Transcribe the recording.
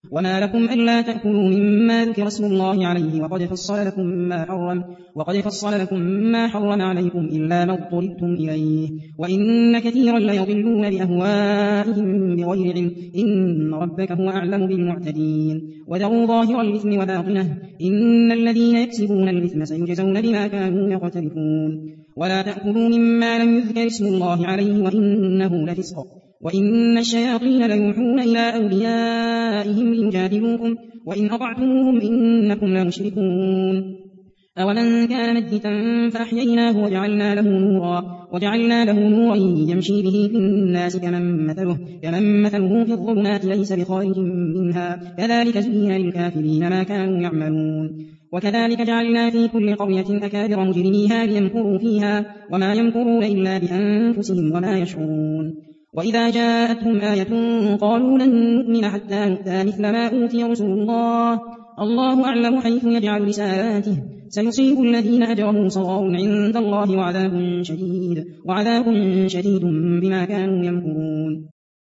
وما لكم ألا تأكلوا مما ذكر اسم الله عليه وقد فصل لكم ما حرم عليكم إلا ما اضطررتم إليه وإن كثيرا ليضلون بأهوائهم بغير علم إن ربك هو أعلم بالمعتدين وذروا ظاهر الإثم وباطنه إن الذين يكسبون الإثم سيجزون بما كانوا يقترفون ولا تأكلوا مما لم يذكر اسم الله عليه وإنه لفسق وإن الشياطين ليوحون إلى أوليائهم ليجادلوكم وإن أطعتموهم إنكم لمشركون أومن كان ميتا فأحييناه وجعلنا له نورا يمشي به في الناس كمن مثله في الظلمات ليس بخارج منها كذلك زين للكافرين ما كانوا يعملون وكذلك جعلنا في كل قرية أكابر مجرميها ليمكروا فيها وما يمكرون إلا بأنفسهم وما يشعرون وإذا جاءتهم آية قالوا لن نؤمن حتى نؤتى مثل ما أوتي رسل الله أعلم حيث يجعل رسالاته سيصيب الذين أجرموا صغار عند الله وعذاب شديد بما كانوا يمكرون